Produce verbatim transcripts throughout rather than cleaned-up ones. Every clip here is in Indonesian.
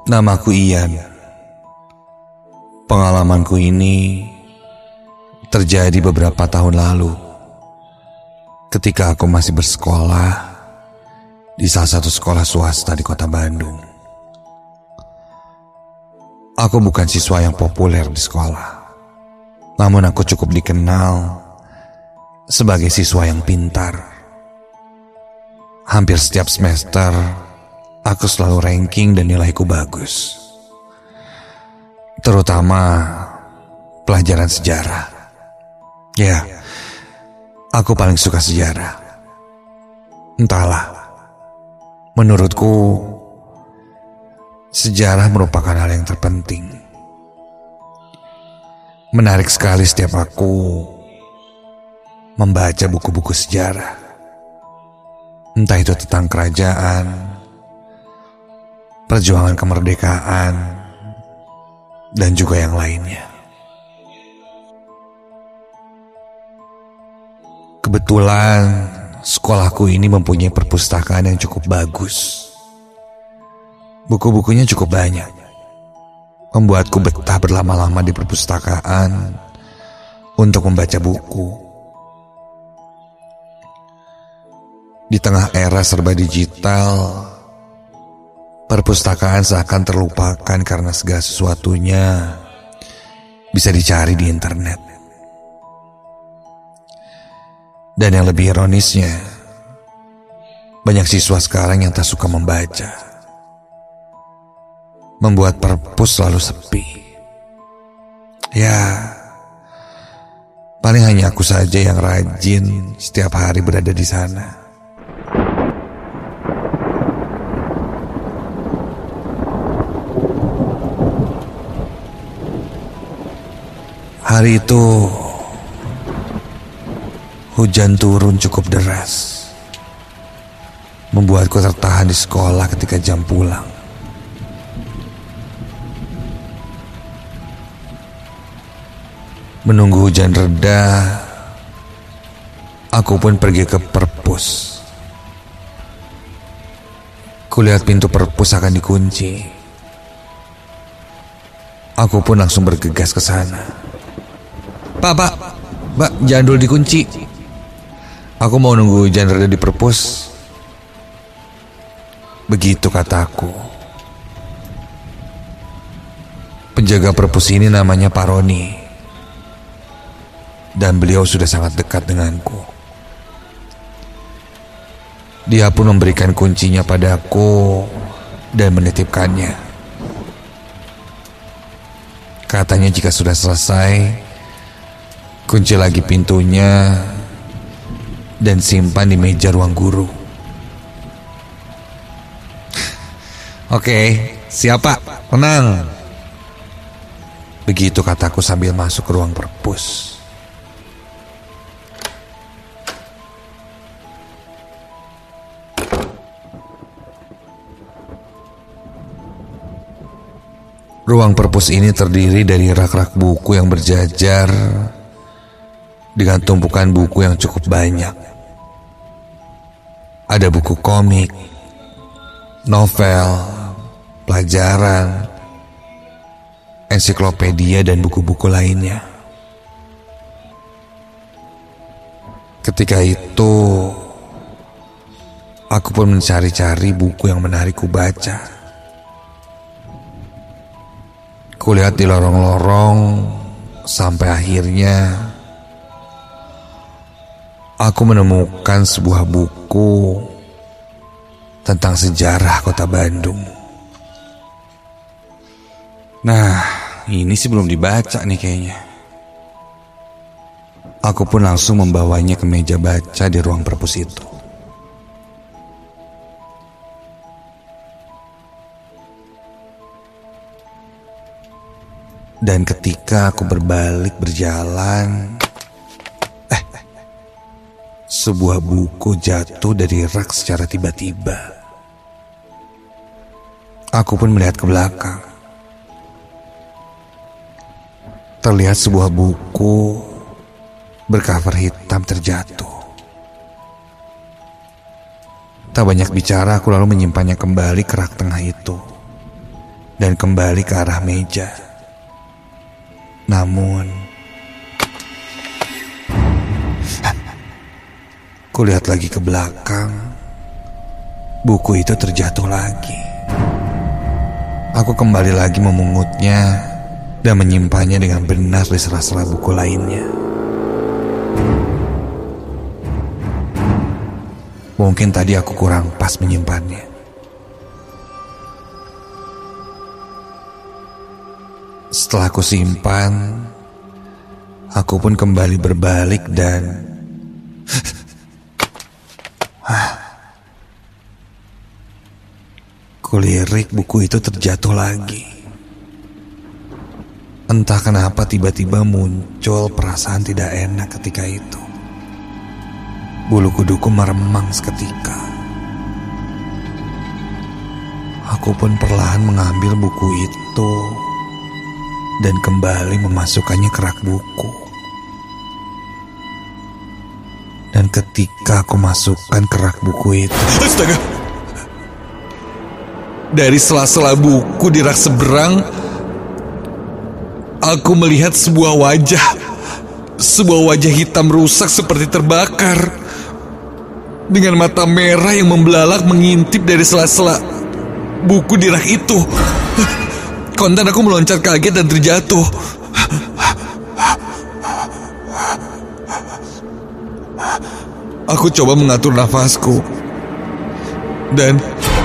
Namaku Ian. Pengalamanku ini terjadi beberapa tahun lalu ketika aku masih bersekolah di salah satu sekolah swasta di kota Bandung. Aku bukan siswa yang populer di sekolah, namun aku cukup dikenal sebagai siswa yang pintar. Hampir setiap semester aku selalu ranking dan nilaiku bagus, terutama pelajaran sejarah. Ya, aku paling suka sejarah. Entahlah, menurutku sejarah merupakan hal yang terpenting. Menarik sekali setiap aku membaca buku-buku sejarah, entah itu tentang kerajaan, perjuangan kemerdekaan, dan juga yang lainnya. Kebetulan sekolahku ini mempunyai perpustakaan yang cukup bagus. Buku-bukunya cukup banyak, membuatku betah berlama-lama di perpustakaan untuk membaca buku. Di tengah era serba digital, perpustakaan seakan terlupakan karena segala sesuatunya bisa dicari di internet. Dan yang lebih ironisnya, banyak siswa sekarang yang tak suka membaca, membuat perpus selalu sepi. Ya, paling hanya aku saja yang rajin setiap hari berada di sana. Hari itu hujan turun cukup deras, membuatku tertahan di sekolah ketika jam pulang. Menunggu hujan reda, aku pun pergi ke perpus. Kulihat pintu perpus akan dikunci. Aku pun langsung bergegas ke sana. Pak, pak, pak, jangan dulu dikunci. Aku mau nunggu hujan reda di perpus. Begitu kataku. Penjaga perpus ini namanya Pak Roni, dan beliau sudah sangat dekat denganku. Dia pun memberikan kuncinya padaku dan menitipkannya. Katanya jika sudah selesai, kunci lagi pintunya dan simpan di meja ruang guru. Oke, siap pak, tenang. Begitu kataku sambil masuk ke ruang perpus. Ruang perpus ini terdiri dari rak-rak buku yang berjajar dengan tumpukan buku yang cukup banyak. Ada buku komik, novel, pelajaran, ensiklopedia, dan buku-buku lainnya. Ketika itu, aku pun mencari-cari buku yang menarik ku baca. Kulihat di lorong-lorong sampai akhirnya aku menemukan sebuah buku tentang sejarah kota Bandung. Nah, ini sih belum dibaca nih kayaknya. Aku pun langsung membawanya ke meja baca di ruang perpus itu. Dan ketika aku berbalik berjalan, eh, sebuah buku jatuh dari rak secara tiba-tiba. Aku pun melihat ke belakang. Terlihat sebuah buku bercover hitam terjatuh. Tak banyak bicara, aku lalu menyimpannya kembali ke rak tengah itu. dan kembali ke arah meja. Namun, kulihat lagi ke belakang, buku itu terjatuh lagi. Aku kembali lagi memungutnya dan menyimpannya dengan benar di sela-sela buku lainnya. Mungkin tadi aku kurang pas menyimpannya. Setelah aku simpan, aku pun kembali berbalik dan kulirik buku itu terjatuh lagi. Entah kenapa tiba-tiba muncul perasaan tidak enak ketika itu. Bulu kuduku meremang seketika. Aku pun perlahan mengambil buku itu dan kembali memasukkannya ke rak buku. Dan ketika aku masukkan ke rak buku itu, astaga! Dari sela-sela buku di rak seberang, aku melihat sebuah wajah. Sebuah wajah hitam rusak seperti terbakar, dengan mata merah yang membelalak mengintip dari sela-sela buku di rak itu. Kontan aku meloncat kaget dan terjatuh. Aku coba mengatur nafasku. Dan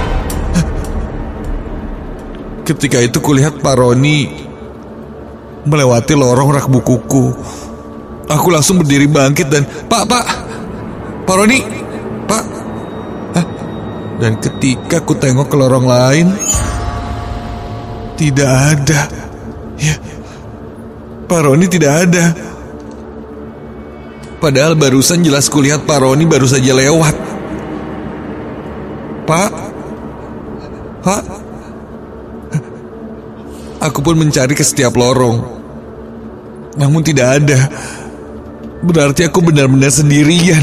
ketika itu kulihat Pak Roni melewati lorong rak bukuku. Aku langsung berdiri bangkit dan, Pak, Pak, Pak Roni, Pak. Hah? Dan ketika ku tengok ke lorong lain, tidak ada. Ya, Pak Roni tidak ada. Padahal barusan jelas kulihat Pak Roni baru saja lewat. Pak, Pak. Aku pun mencari ke setiap lorong, namun tidak ada. Berarti aku benar-benar sendirian.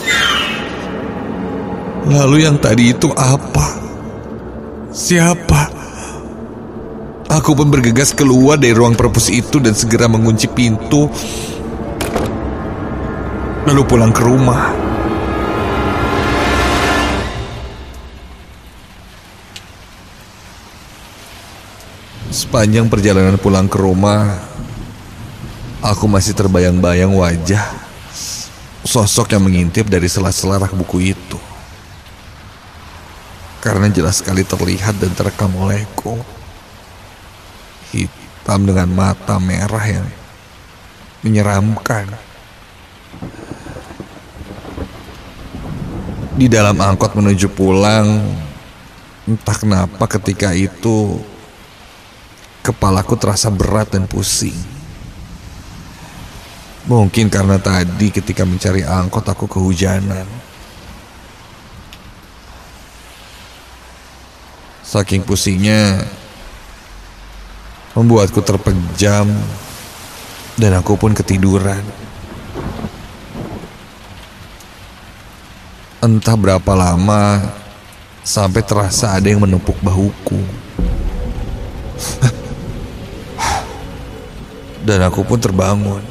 Lalu yang tadi itu apa? Siapa? Aku pun bergegas keluar dari ruang perpus itu dan segera mengunci pintu, lalu pulang ke rumah. Sepanjang perjalanan pulang ke rumah, aku masih terbayang-bayang wajah sosok yang mengintip dari sela-sela rak buku itu. Karena jelas sekali terlihat dan terekam olehku. Hitam dengan mata merah yang menyeramkan. Di dalam angkot menuju pulang, entah kenapa ketika itu kepalaku terasa berat dan pusing. Mungkin karena tadi ketika mencari angkot aku kehujanan. Saking pusingnya membuatku terpejam dan aku pun ketiduran. Entah berapa lama sampai terasa ada yang menepuk bahuku. Dan aku pun terbangun.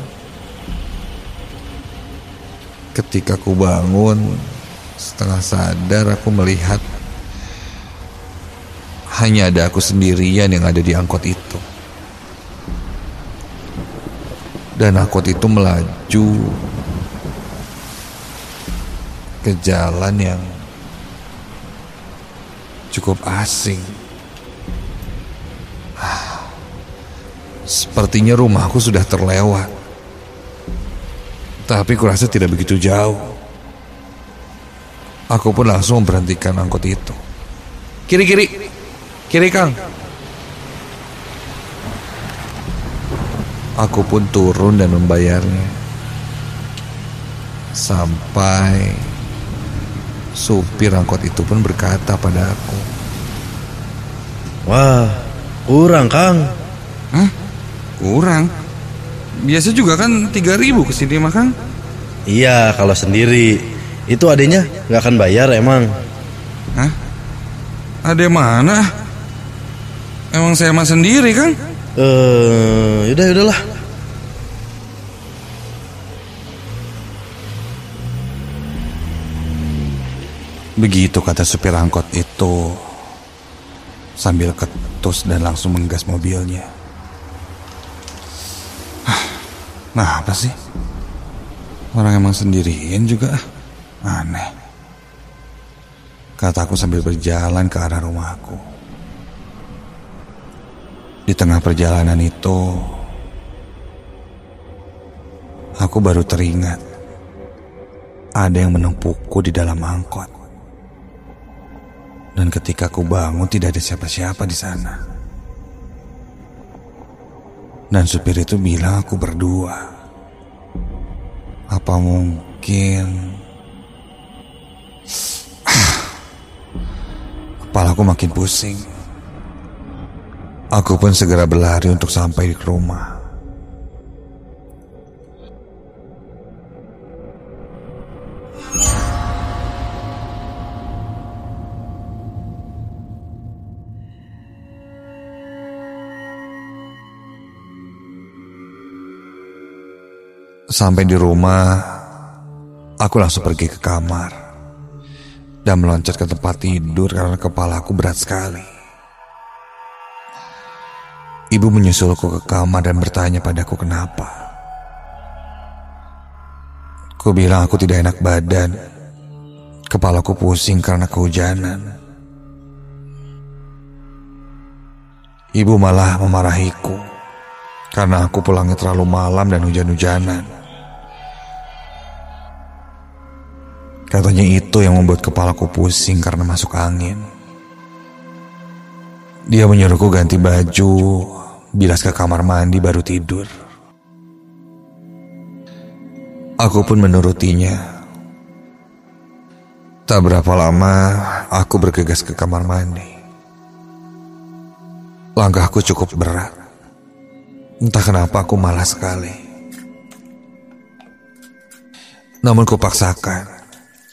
Ketika aku bangun, setengah sadar aku melihat hanya ada aku sendirian yang ada di angkot itu. Dan angkot itu melaju ke jalan yang cukup asing. Sepertinya rumahku sudah terlewat, tapi kurasa tidak begitu jauh. Aku pun langsung memberhentikan angkot itu. Kiri, kiri, kiri Kang. Aku pun turun dan membayarnya. Sampai supir angkot itu pun berkata pada aku, "Wah, kurang Kang." "Hah? Kurang? Biasa juga kan tiga ribu kesini mah Kang." "Iya, kalau sendiri. Itu adanya gak akan bayar emang." "Hah? Ada mana?" Emang saya mah sendiri, Kang? Eh, yaudah, yaudahlah. Begitu kata supir angkot itu sambil ketus dan langsung menggas mobilnya. Nah, apa sih? Orang emang sendirian juga. Aneh. Kataku sambil berjalan ke arah rumahku. Di tengah perjalanan itu, aku baru teringat ada yang menempukku di dalam angkot. Dan ketika aku bangun tidak ada siapa-siapa di sana. Dan supir itu bilang aku berdua. Apa mungkin... Kepalaku makin pusing. Aku pun segera berlari untuk sampai di rumah. Sampai di rumah, aku langsung pergi ke kamar dan meloncat ke tempat tidur karena kepalaku berat sekali. Ibu menyusulku ke kamar dan bertanya padaku kenapa. Ku bilang aku tidak enak badan. Kepalaku pusing karena kehujanan. Ibu malah memarahiku karena aku pulangnya terlalu malam dan hujan-hujanan. Katanya itu yang membuat kepalaku pusing karena masuk angin. Dia menyuruhku ganti baju, bilas ke kamar mandi baru tidur. Aku pun menurutinya. Tak berapa lama aku bergegas ke kamar mandi. Langkahku cukup berat. Entah kenapa aku malas sekali. Namun kupaksakan.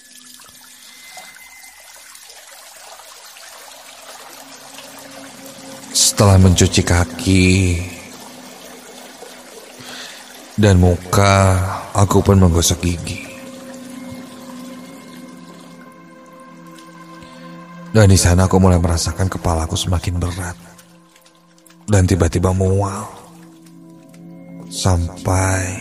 Setelah mencuci kaki dan muka, aku pun menggosok gigi. Dan di sana aku mulai merasakan kepalaku semakin berat dan tiba-tiba mual sampai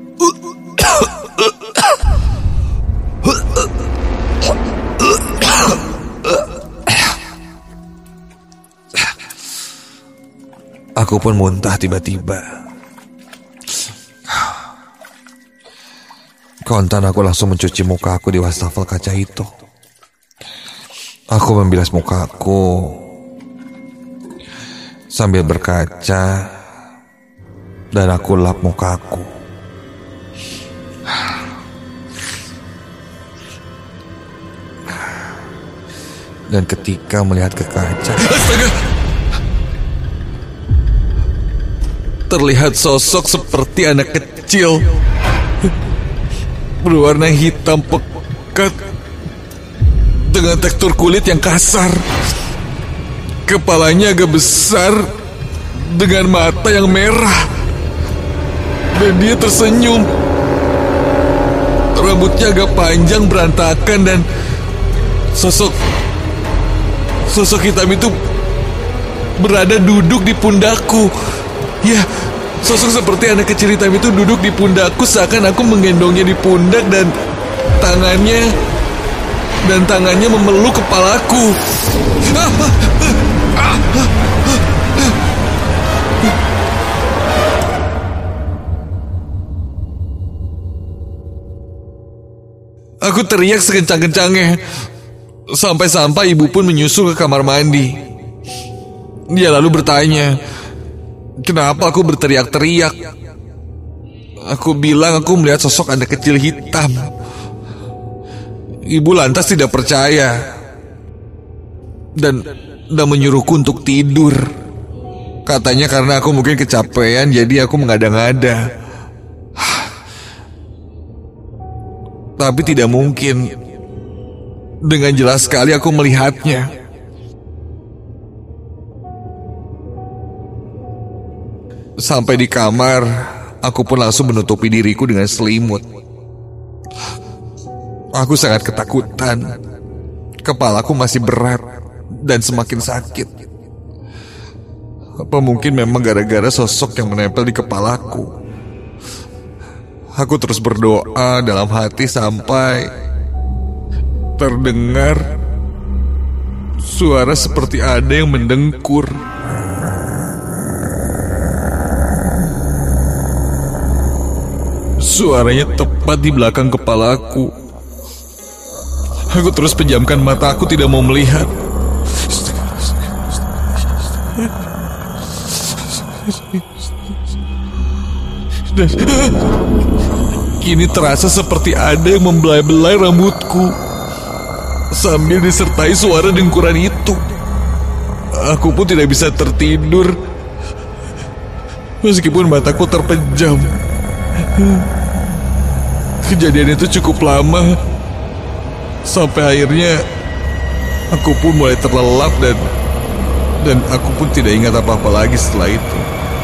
aku pun muntah tiba-tiba. Kontan aku langsung mencuci muka aku di wastafel kaca itu. Aku membilas mukaku sambil berkaca dan aku lap mukaku. Dan ketika melihat ke kaca, astaga! Terlihat sosok seperti anak kecil berwarna hitam pekat dengan tekstur kulit yang kasar. Kepalanya agak besar dengan mata yang merah dan dia tersenyum. Rambutnya agak panjang berantakan dan sosok sosok hitam itu berada duduk di pundakku. Ya, sosok seperti anak kecil hitam itu duduk di pundakku seakan aku menggendongnya di pundak dan tangannya dan tangannya memeluk kepalaku. Aku teriak sekencang-kencangnya. Sampai-sampai ibu pun menyusul ke kamar mandi. Dia lalu bertanya, kenapa aku berteriak-teriak? Aku bilang aku melihat sosok anak kecil hitam. Ibu lantas tidak percaya dan dan menyuruhku untuk tidur. Katanya karena aku mungkin kecapean jadi aku mengada-ngada. Tapi tidak mungkin. Dengan jelas sekali aku melihatnya. Sampai di kamar, aku pun langsung menutupi diriku dengan selimut. Aku sangat ketakutan. Kepalaku masih berat dan semakin sakit. Apa mungkin memang gara-gara sosok yang menempel di kepalaku? Aku terus berdoa dalam hati sampai terdengar suara seperti ada yang mendengkur. Suaranya tepat di belakang kepalaku. Aku terus pejamkan mata, aku tidak mau melihat. Dan kini terasa seperti ada yang membelai-belai rambutku, sambil disertai suara dengkuran itu. Aku pun tidak bisa tertidur, meskipun mataku terpejam. Kejadian itu cukup lama, sampai akhirnya aku pun mulai terlelap dan dan aku pun tidak ingat apa-apa lagi setelah itu.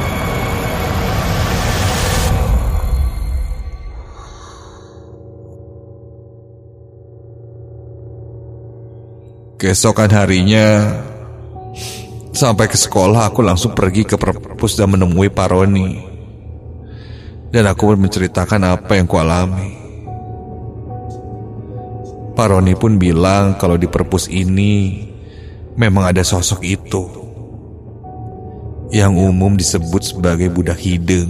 Keesokan harinya, sampai ke sekolah aku langsung pergi ke perpus dan menemui Pak Roni. Dan aku pun menceritakan apa yang kualami. Pak Roni pun bilang kalau di perpus ini memang ada sosok itu, yang umum disebut sebagai budak hideng.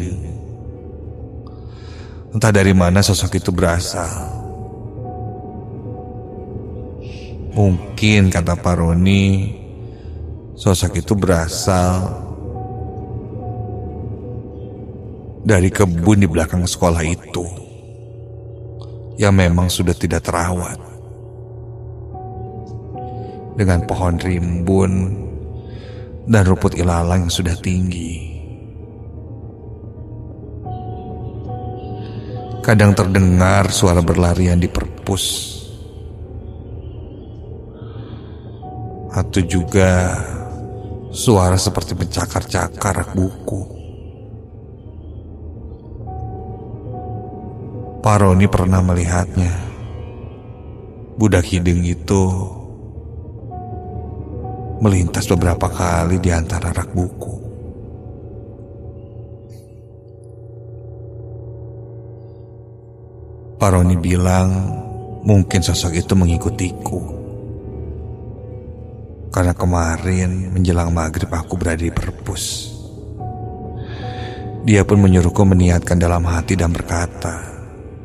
Entah dari mana sosok itu berasal. Mungkin, kata Pak Roni, sosok itu berasal dari kebun di belakang sekolah itu, yang memang sudah tidak terawat, dengan pohon rimbun dan rumput ilalang yang sudah tinggi. Kadang terdengar suara berlarian di perpus, atau juga suara seperti mencakar-cakar rak buku. Pak Roni pernah melihatnya. Budak hideng itu melintas beberapa kali di antara rak buku. Pak Roni bilang mungkin sosok itu mengikutiku, karena kemarin menjelang maghrib aku berada di perpus. Dia pun menyuruhku meniatkan dalam hati dan berkata,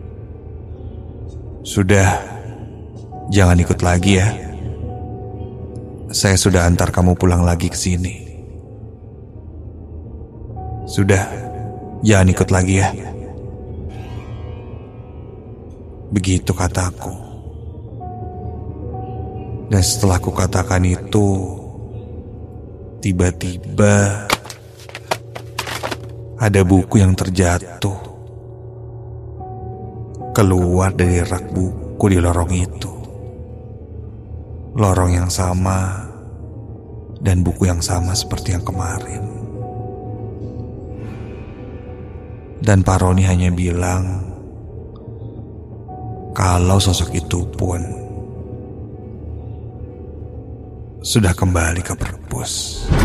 "Sudah, jangan ikut lagi ya. Saya sudah antar kamu pulang lagi ke sini. Sudah, jangan ikut lagi ya." Begitu kataku. Dan setelah ku katakan itu, tiba-tiba ada buku yang terjatuh keluar dari rak buku di lorong itu. Lorong yang sama dan buku yang sama seperti yang kemarin. Dan Pak Roni hanya bilang kalau sosok itu pun sudah kembali ke perpus.